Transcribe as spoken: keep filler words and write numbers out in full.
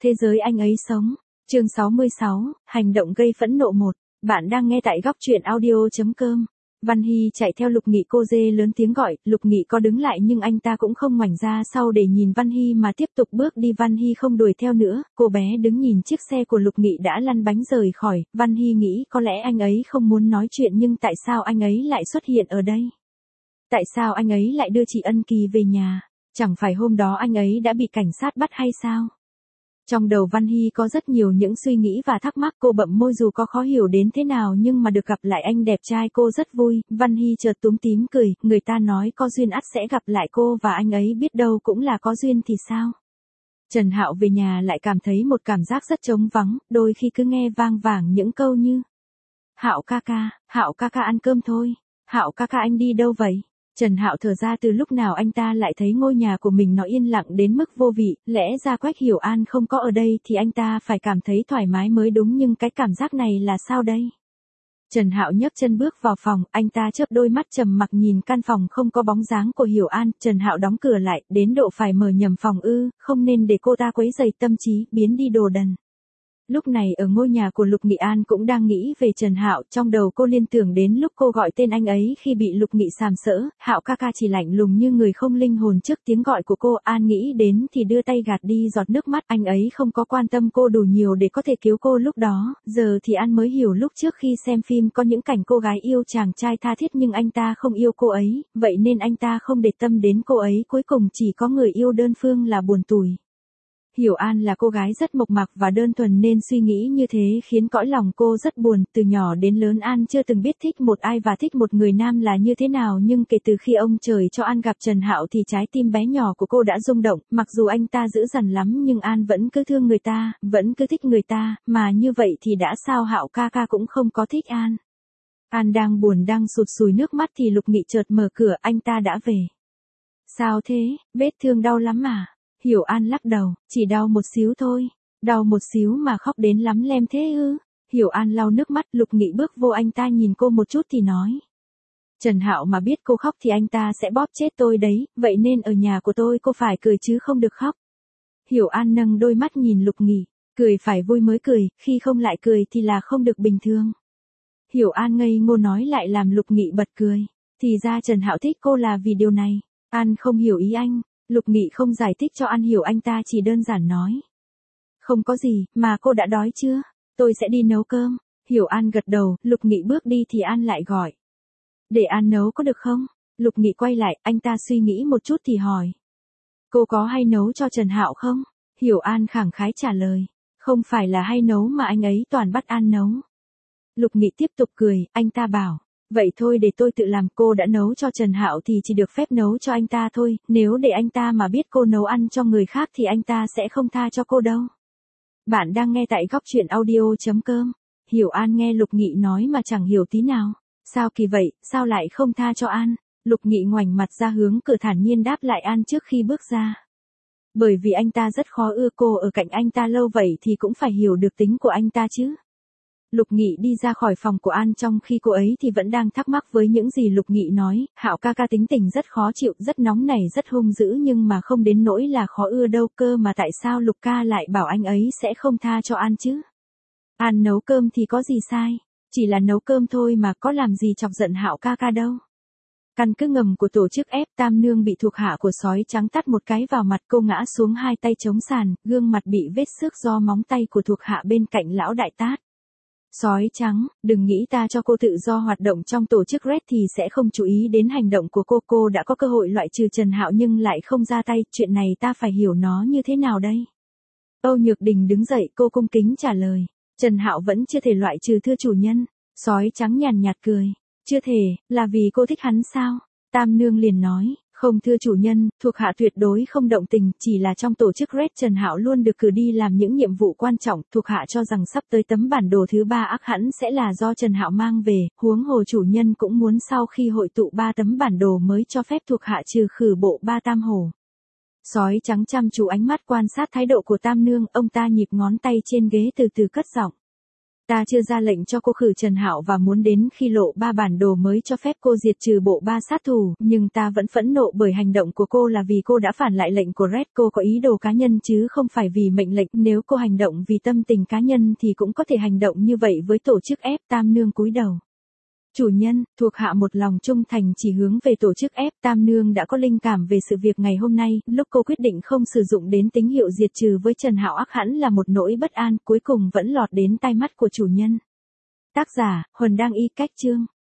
Thế giới anh ấy sống. Chương sáu mươi sáu, hành động gây phẫn nộ một. Bạn đang nghe tại góc truyện audio chấm com. Văn Hy chạy theo Lục Nghị, cô dê lớn tiếng gọi, Lục Nghị có đứng lại nhưng anh ta cũng không ngoảnh ra sau để nhìn Văn Hy mà tiếp tục bước đi. Văn Hy không đuổi theo nữa, cô bé đứng nhìn chiếc xe của Lục Nghị đã lăn bánh rời khỏi. Văn Hy nghĩ có lẽ anh ấy không muốn nói chuyện nhưng tại sao anh ấy lại xuất hiện ở đây? Tại sao anh ấy lại đưa chị Ân Kỳ về nhà? Chẳng phải hôm đó anh ấy đã bị cảnh sát bắt hay sao? Trong đầu Văn Hy có rất nhiều những suy nghĩ và thắc mắc. Cô bậm môi dù có khó hiểu đến thế nào nhưng mà được gặp lại anh đẹp trai cô rất vui. Văn Hy chợt túm tím cười, người ta nói có duyên ắt sẽ gặp lại cô và anh ấy biết đâu cũng là có duyên thì sao? Trần Hạo về nhà lại cảm thấy một cảm giác rất trống vắng, đôi khi cứ nghe vang vảng những câu như: Hạo ca ca, Hạo ca ca ăn cơm thôi, Hạo ca ca anh đi đâu vậy? Trần Hạo thở ra, từ lúc nào anh ta lại thấy ngôi nhà của mình nó yên lặng đến mức vô vị, lẽ ra Quách Hiểu An không có ở đây thì anh ta phải cảm thấy thoải mái mới đúng nhưng cái cảm giác này là sao đây? Trần Hạo nhấc chân bước vào phòng, anh ta chớp đôi mắt trầm mặc nhìn căn phòng không có bóng dáng của Hiểu An. Trần Hạo đóng cửa lại, đến độ phải mở nhầm phòng ư, không nên để cô ta quấy rầy tâm trí, biến đi đồ đần. Lúc này ở ngôi nhà của Lục Nghị, An cũng đang nghĩ về Trần Hạo, trong đầu cô liên tưởng đến lúc cô gọi tên anh ấy khi bị Lục Nghị sàm sỡ, Hạo ca ca chỉ lạnh lùng như người không linh hồn trước tiếng gọi của cô. An nghĩ đến thì đưa tay gạt đi giọt nước mắt, anh ấy không có quan tâm cô đủ nhiều để có thể cứu cô lúc đó, giờ thì An mới hiểu lúc trước khi xem phim có những cảnh cô gái yêu chàng trai tha thiết nhưng anh ta không yêu cô ấy, vậy nên anh ta không để tâm đến cô ấy, cuối cùng chỉ có người yêu đơn phương là buồn tủi. Hiểu An là cô gái rất mộc mạc và đơn thuần nên suy nghĩ như thế khiến cõi lòng cô rất buồn. Từ nhỏ đến lớn An chưa từng biết thích một ai và thích một người nam là như thế nào, nhưng kể từ khi ông trời cho An gặp Trần Hạo thì trái tim bé nhỏ của cô đã rung động. Mặc dù anh ta dữ dằn lắm nhưng An vẫn cứ thương người ta, vẫn cứ thích người ta, mà như vậy thì đã sao Hạo ca ca cũng không có thích An. An đang buồn đang sụt sùi nước mắt thì Lục Nghị chợt mở cửa, anh ta đã về. Sao thế, vết thương đau lắm à? Hiểu An lắc đầu, chỉ đau một xíu thôi. Đau một xíu mà khóc đến lắm lem thế ư? Hiểu An lau nước mắt, Lục Nghị bước vô, anh ta nhìn cô một chút thì nói: Trần Hạo mà biết cô khóc thì anh ta sẽ bóp chết tôi đấy, vậy nên ở nhà của tôi cô phải cười chứ không được khóc. Hiểu An nâng đôi mắt nhìn Lục Nghị, cười phải vui mới cười, khi không lại cười thì là không được bình thường. Hiểu An ngây ngô nói lại làm Lục Nghị bật cười, thì ra Trần Hạo thích cô là vì điều này. An không hiểu ý anh. Lục Nghị không giải thích cho An hiểu, anh ta chỉ đơn giản nói: Không có gì, mà cô đã đói chưa? Tôi sẽ đi nấu cơm. Hiểu An gật đầu, Lục Nghị bước đi thì An lại gọi: Để An nấu có được không? Lục Nghị quay lại, anh ta suy nghĩ một chút thì hỏi: Cô có hay nấu cho Trần Hạo không? Hiểu An khẳng khái trả lời: Không phải là hay nấu mà anh ấy toàn bắt An nấu. Lục Nghị tiếp tục cười, anh ta bảo: Vậy thôi để tôi tự làm, cô đã nấu cho Trần Hạo thì chỉ được phép nấu cho anh ta thôi, nếu để anh ta mà biết cô nấu ăn cho người khác thì anh ta sẽ không tha cho cô đâu. Bạn đang nghe tại góc truyện audio chấm com. Hiểu An nghe Lục Nghị nói mà chẳng hiểu tí nào. Sao kỳ vậy, sao lại không tha cho An? Lục Nghị ngoảnh mặt ra hướng cửa thản nhiên đáp lại An trước khi bước ra. Bởi vì anh ta rất khó ưa cô, ở cạnh anh ta lâu vậy thì cũng phải hiểu được tính của anh ta chứ. Lục Nghị đi ra khỏi phòng của An trong khi cô ấy thì vẫn đang thắc mắc với những gì Lục Nghị nói. Hạo ca ca tính tình rất khó chịu, rất nóng nảy, rất hung dữ nhưng mà không đến nỗi là khó ưa đâu cơ, mà tại sao Lục ca lại bảo anh ấy sẽ không tha cho An chứ? An nấu cơm thì có gì sai, chỉ là nấu cơm thôi mà có làm gì chọc giận Hạo ca ca đâu. Căn cứ ngầm của tổ chức ép Tam Nương bị thuộc hạ của sói trắng tát một cái vào mặt, cô ngã xuống hai tay chống sàn, gương mặt bị vết xước do móng tay của thuộc hạ bên cạnh lão đại tát. Sói trắng, đừng nghĩ ta cho cô tự do hoạt động trong tổ chức Red thì sẽ không chú ý đến hành động của cô. Cô đã có cơ hội loại trừ Trần Hạo nhưng lại không ra tay, chuyện này ta phải hiểu nó như thế nào đây? Âu Nhược Đình đứng dậy, cô cung kính trả lời: Trần Hạo vẫn chưa thể loại trừ thưa chủ nhân. Sói trắng nhàn nhạt cười: Chưa thể, là vì cô thích hắn sao? Tam Nương liền nói: Không thưa chủ nhân, thuộc hạ tuyệt đối không động tình, chỉ là trong tổ chức Red Trần Hạo luôn được cử đi làm những nhiệm vụ quan trọng, thuộc hạ cho rằng sắp tới tấm bản đồ thứ ba ác hẳn sẽ là do Trần Hạo mang về, huống hồ chủ nhân cũng muốn sau khi hội tụ ba tấm bản đồ mới cho phép thuộc hạ trừ khử bộ ba tam hổ. Sói trắng chăm chú ánh mắt quan sát thái độ của Tam Nương, ông ta nhịp ngón tay trên ghế từ từ cất giọng: Ta chưa ra lệnh cho cô khử Trần Hạo và muốn đến khi lộ ba bản đồ mới cho phép cô diệt trừ bộ ba sát thủ, nhưng ta vẫn phẫn nộ bởi hành động của cô là vì cô đã phản lại lệnh của Red, cô có ý đồ cá nhân chứ không phải vì mệnh lệnh, nếu cô hành động vì tâm tình cá nhân thì cũng có thể hành động như vậy với tổ chức F. Tam Nương cúi đầu. Chủ nhân, thuộc hạ một lòng trung thành chỉ hướng về tổ chức F. Tam Nương đã có linh cảm về sự việc ngày hôm nay, lúc cô quyết định không sử dụng đến tín hiệu diệt trừ với Trần Hạo ác hẳn là một nỗi bất an, cuối cùng vẫn lọt đến tai mắt của chủ nhân. Tác giả, Huần Đang Y Cách Chương.